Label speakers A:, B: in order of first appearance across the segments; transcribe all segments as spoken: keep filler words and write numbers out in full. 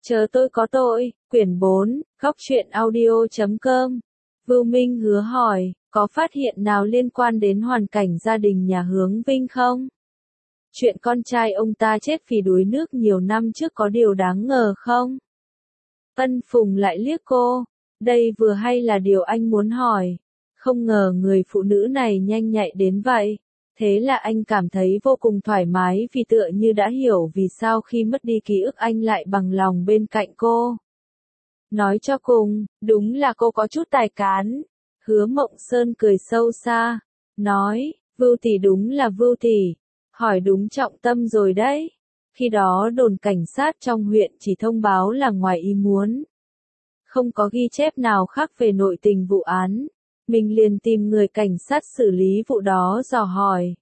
A: Chờ tôi có tội, quyển bốn, góc truyện audio chấm com. Vưu Minh Hứa hỏi, có phát hiện nào liên quan đến hoàn cảnh gia đình nhà Hướng Vinh không? Chuyện con trai ông ta chết vì đuối nước nhiều năm trước có điều đáng ngờ không? Ân Phùng lại liếc cô, đây vừa hay là điều anh muốn hỏi. Không ngờ người phụ nữ này nhanh nhạy đến vậy. Thế là anh cảm thấy vô cùng thoải mái vì tựa như đã hiểu vì sao khi mất đi ký ức anh lại bằng lòng bên cạnh cô. Nói cho cùng, đúng là cô có chút tài cán. Hứa Mộng Sơn cười sâu xa, nói, Vưu tỷ đúng là Vưu tỷ, hỏi đúng trọng tâm rồi đấy. Khi đó đồn cảnh sát trong huyện chỉ thông báo là ngoài ý muốn. Không có ghi chép nào khác về nội tình vụ án. Mình liền tìm người cảnh sát xử lý vụ đó dò hỏi.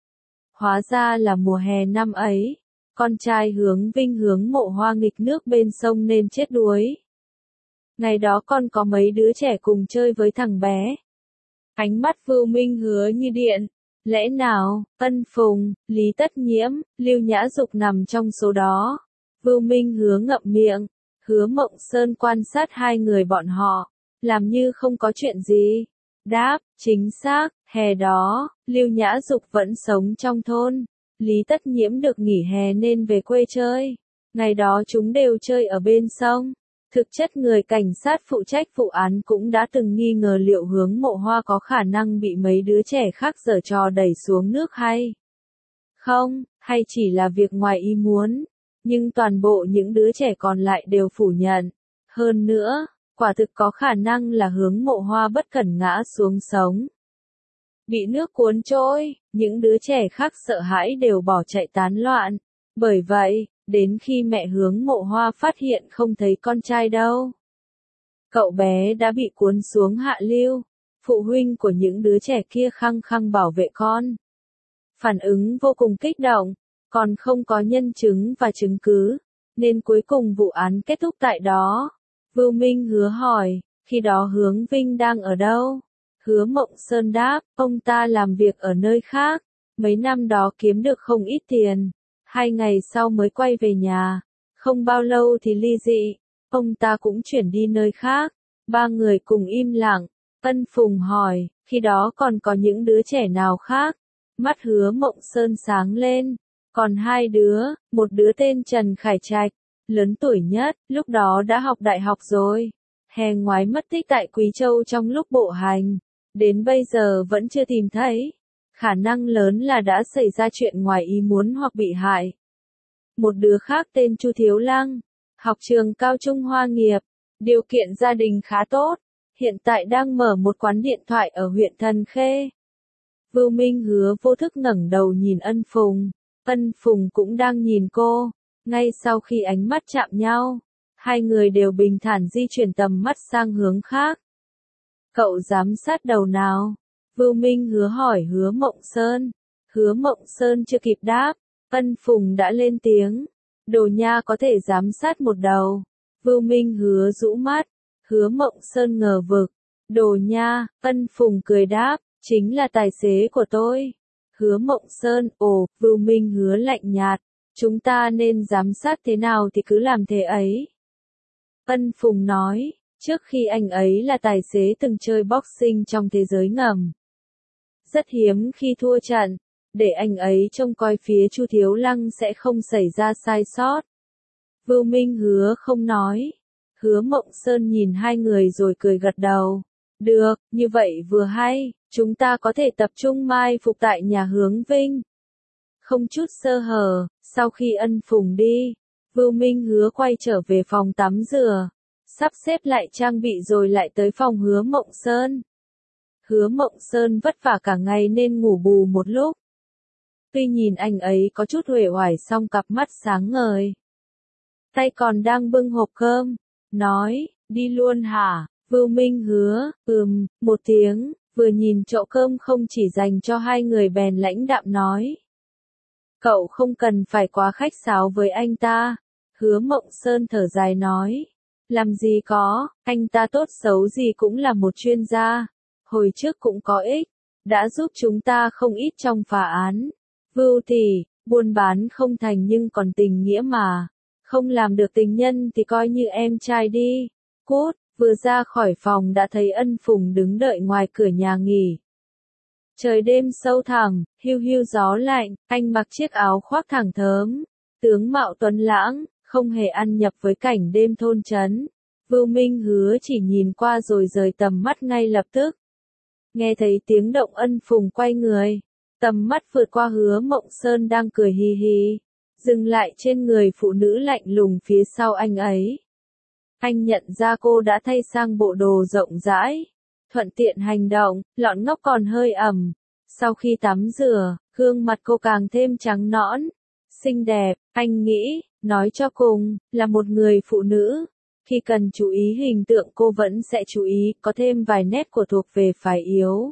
A: Hóa ra là mùa hè năm ấy, con trai Hướng Vinh Hướng Mộ Hoa nghịch nước bên sông nên chết đuối. Ngày đó con có mấy đứa trẻ cùng chơi với thằng bé. Ánh mắt Vưu Minh Hứa như điện. Lẽ nào, Ân Phùng, Lý Tất Nhiễm, Lưu Nhã Dục nằm trong số đó? Vưu Minh Hứa ngậm miệng. Hứa Mộng Sơn quan sát hai người bọn họ, làm như không có chuyện gì. Đáp, chính xác, hè đó, Lưu Nhã Dục vẫn sống trong thôn. Lý Tất Nhiễm được nghỉ hè nên về quê chơi. Ngày đó chúng đều chơi ở bên sông. Thực chất người cảnh sát phụ trách vụ án cũng đã từng nghi ngờ liệu Hướng Mộ Hoa có khả năng bị mấy đứa trẻ khác giở trò đẩy xuống nước hay không, hay chỉ là việc ngoài ý muốn. Nhưng toàn bộ những đứa trẻ còn lại đều phủ nhận. Hơn nữa, quả thực có khả năng là Hướng Mộ Hoa bất cẩn ngã xuống sống. Bị nước cuốn trôi, những đứa trẻ khác sợ hãi đều bỏ chạy tán loạn. Bởi vậy, đến khi mẹ Hướng Mộ Hoa phát hiện không thấy con trai đâu, cậu bé đã bị cuốn xuống hạ lưu. Phụ huynh của những đứa trẻ kia khăng khăng bảo vệ con. Phản ứng vô cùng kích động, còn không có nhân chứng và chứng cứ, nên cuối cùng vụ án kết thúc tại đó. Vưu Minh Hứa hỏi, khi đó Hướng Vinh đang ở đâu? Hứa Mộng Sơn đáp, ông ta làm việc ở nơi khác, mấy năm đó kiếm được không ít tiền, hai ngày sau mới quay về nhà, không bao lâu thì ly dị, ông ta cũng chuyển đi nơi khác. Ba người cùng im lặng. Ân Phùng hỏi, khi đó còn có những đứa trẻ nào khác? Mắt Hứa Mộng Sơn sáng lên, còn hai đứa, một đứa tên Trần Khải Trạch, lớn tuổi nhất, lúc đó đã học đại học rồi. Hè ngoái mất tích tại Quý Châu trong lúc bộ hành, đến bây giờ vẫn chưa tìm thấy. Khả năng lớn là đã xảy ra chuyện ngoài ý muốn hoặc bị hại. Một đứa khác tên Chu Thiếu Lăng, học trường cao trung Hoa Nghiệp, điều kiện gia đình khá tốt, hiện tại đang mở một quán điện thoại ở huyện Thần Khê. Vưu Minh Hứa vô thức ngẩng đầu nhìn Ân Phùng, Ân Phùng cũng đang nhìn cô. Ngay sau khi ánh mắt chạm nhau, hai người đều bình thản di chuyển tầm mắt sang hướng khác. Cậu dám sát đầu nào? Vưu Minh Hứa hỏi Hứa Mộng Sơn. Hứa Mộng Sơn chưa kịp đáp, Ân Phùng đã lên tiếng. Đồ nha có thể giám sát một đầu. Vưu Minh Hứa rũ mắt. Hứa Mộng Sơn ngờ vực. Đồ nha, Ân Phùng cười đáp, chính là tài xế của tôi. Hứa Mộng Sơn, ồ, Vưu Minh Hứa lạnh nhạt. Chúng ta nên giám sát thế nào thì cứ làm thế ấy. Ân Phùng nói, trước khi anh ấy là tài xế từng chơi boxing trong thế giới ngầm. Rất hiếm khi thua trận, để anh ấy trông coi phía Chu Thiếu Lăng sẽ không xảy ra sai sót. Vưu Minh Hứa không nói. Hứa Mộng Sơn nhìn hai người rồi cười gật đầu. Được, như vậy vừa hay, chúng ta có thể tập trung mai phục tại nhà Hướng Vinh. Không chút sơ hở, sau khi Ân Phùng đi, Vưu Minh Hứa quay trở về phòng tắm rửa, sắp xếp lại trang bị rồi lại tới phòng Hứa Mộng Sơn. Hứa Mộng Sơn vất vả cả ngày nên ngủ bù một lúc. Tuy nhìn anh ấy có chút uể oải song cặp mắt sáng ngời. Tay còn đang bưng hộp cơm, nói, đi luôn hả? Vưu Minh Hứa, ừm, một tiếng, vừa nhìn chậu cơm không chỉ dành cho hai người bèn lãnh đạm nói. Cậu không cần phải quá khách sáo với anh ta. Hứa Mộng Sơn thở dài nói. Làm gì có, anh ta tốt xấu gì cũng là một chuyên gia. Hồi trước cũng có ích, đã giúp chúng ta không ít trong phá án. Vưu tỷ, buôn bán không thành nhưng còn tình nghĩa mà. không làm được tình nhân thì coi như em trai đi. Cút, vừa ra khỏi phòng đã thấy Ân Phùng đứng đợi ngoài cửa nhà nghỉ. Trời đêm sâu thẳm, hiu hiu gió lạnh, anh mặc chiếc áo khoác thẳng thớm, tướng mạo tuấn lãng, không hề ăn nhập với cảnh đêm thôn trấn. Vưu Minh Hứa chỉ nhìn qua rồi rời tầm mắt ngay lập tức. Nghe thấy tiếng động Ân Phùng quay người, tầm mắt vượt qua Hứa Mộng Sơn đang cười hì hì, dừng lại trên người phụ nữ lạnh lùng phía sau anh ấy. Anh nhận ra cô đã thay sang bộ đồ rộng rãi, thuận tiện hành động, lọn ngóc còn hơi ẩm. Sau khi tắm rửa, gương mặt cô càng thêm trắng nõn, xinh đẹp. Anh nghĩ, nói cho cùng, là một người phụ nữ. Khi cần chú ý hình tượng cô vẫn sẽ chú ý, có thêm vài nét của thuộc về phái yếu.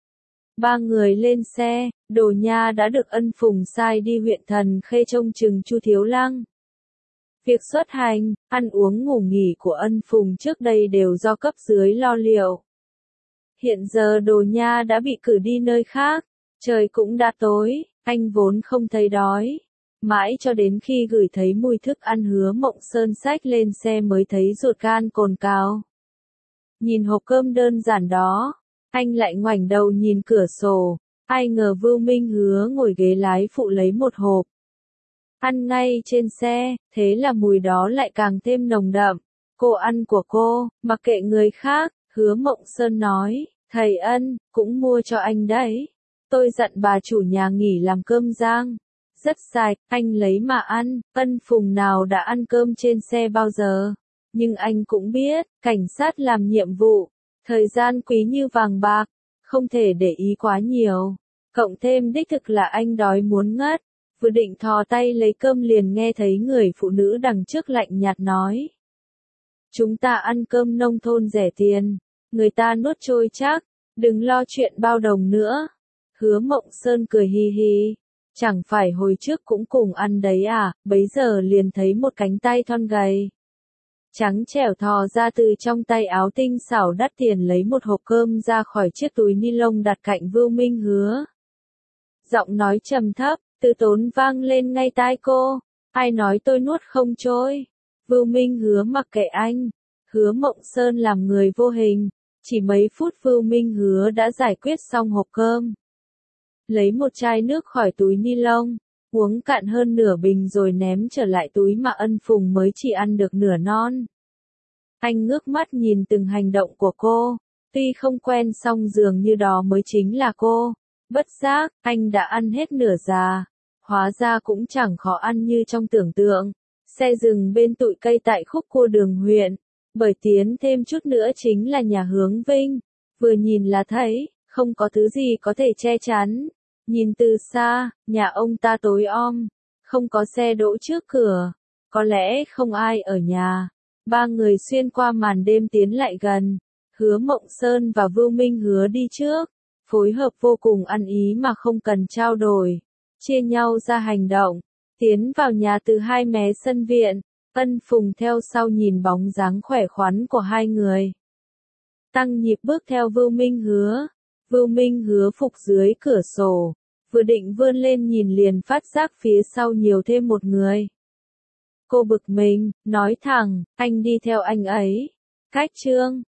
A: Ba người lên xe, Đồ Nha đã được Ân Phùng sai đi huyện Thần Khê trông chừng Chu Thiếu Lăng. Việc xuất hành, ăn uống ngủ nghỉ của Ân Phùng trước đây đều do cấp dưới lo liệu. Hiện giờ Đồ Nha đã bị cử đi nơi khác, trời cũng đã tối, anh vốn không thấy đói. Mãi cho đến khi gửi thấy mùi thức ăn Hứa Mộng Sơn xách lên xe mới thấy ruột gan cồn cào. Nhìn hộp cơm đơn giản đó, anh lại ngoảnh đầu nhìn cửa sổ, ai ngờ Vưu Minh Hứa ngồi ghế lái phụ lấy một hộp. Ăn ngay trên xe, thế là mùi đó lại càng thêm nồng đậm. Cô ăn của cô, mặc kệ người khác, Hứa Mộng Sơn nói, thầy Ân, cũng mua cho anh đấy. Tôi dặn bà chủ nhà nghỉ làm cơm rang. Rất sạch, anh lấy mà ăn. Ân Phùng nào đã ăn cơm trên xe bao giờ. Nhưng anh cũng biết, cảnh sát làm nhiệm vụ, thời gian quý như vàng bạc, không thể để ý quá nhiều. Cộng thêm đích thực là anh đói muốn ngất, vừa định thò tay lấy cơm liền nghe thấy người phụ nữ đằng trước lạnh nhạt nói. Chúng ta ăn cơm nông thôn rẻ tiền, người ta nuốt trôi chắc, đừng lo chuyện bao đồng nữa. Hứa Mộng Sơn cười hi hi. Chẳng phải hồi trước cũng cùng ăn đấy à, bấy giờ liền thấy một cánh tay thon gầy, trắng trẻo thò ra từ trong tay áo tinh xảo đắt tiền lấy một hộp cơm ra khỏi chiếc túi ni lông đặt cạnh Vưu Minh Hứa. Giọng nói trầm thấp, từ tốn vang lên ngay tai cô, ai nói tôi nuốt không trôi. Vưu Minh Hứa mặc kệ anh, Hứa Mộng Sơn làm người vô hình, chỉ mấy phút Vưu Minh Hứa đã giải quyết xong hộp cơm. Lấy một chai nước khỏi túi ni lông, uống cạn hơn nửa bình rồi ném trở lại túi mà Ân Phùng mới chỉ ăn được nửa non. Anh ngước mắt nhìn từng hành động của cô, tuy không quen song dường như đó mới chính là cô. Bất giác, anh đã ăn hết nửa già, hóa ra cũng chẳng khó ăn như trong tưởng tượng. Xe dừng bên tụi cây tại khúc cua đường huyện, bởi tiến thêm chút nữa chính là nhà Hướng Vinh, vừa nhìn là thấy, không có thứ gì có thể che chắn. Nhìn từ xa, nhà ông ta tối om, không có xe đỗ trước cửa, có lẽ không ai ở nhà. Ba người xuyên qua màn đêm tiến lại gần, Hứa Mộng Sơn và Vưu Minh Hứa đi trước, phối hợp vô cùng ăn ý mà không cần trao đổi, chia nhau ra hành động, tiến vào nhà từ hai mé sân viện. Ân Phùng theo sau nhìn bóng dáng khỏe khoắn của hai người, tăng nhịp bước theo Vưu Minh Hứa. Vưu Minh Hứa phục dưới cửa sổ, vừa định vươn lên nhìn liền phát giác phía sau nhiều thêm một người. Cô bực mình, nói thẳng, anh đi theo anh ấy. Cách trương,